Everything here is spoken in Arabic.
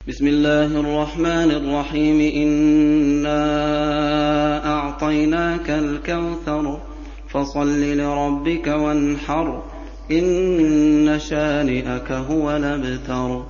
بسم الله الرحمن الرحيم إنا أعطيناك الكوثر فصل لربك وانحر إن شانئك هو الأبتر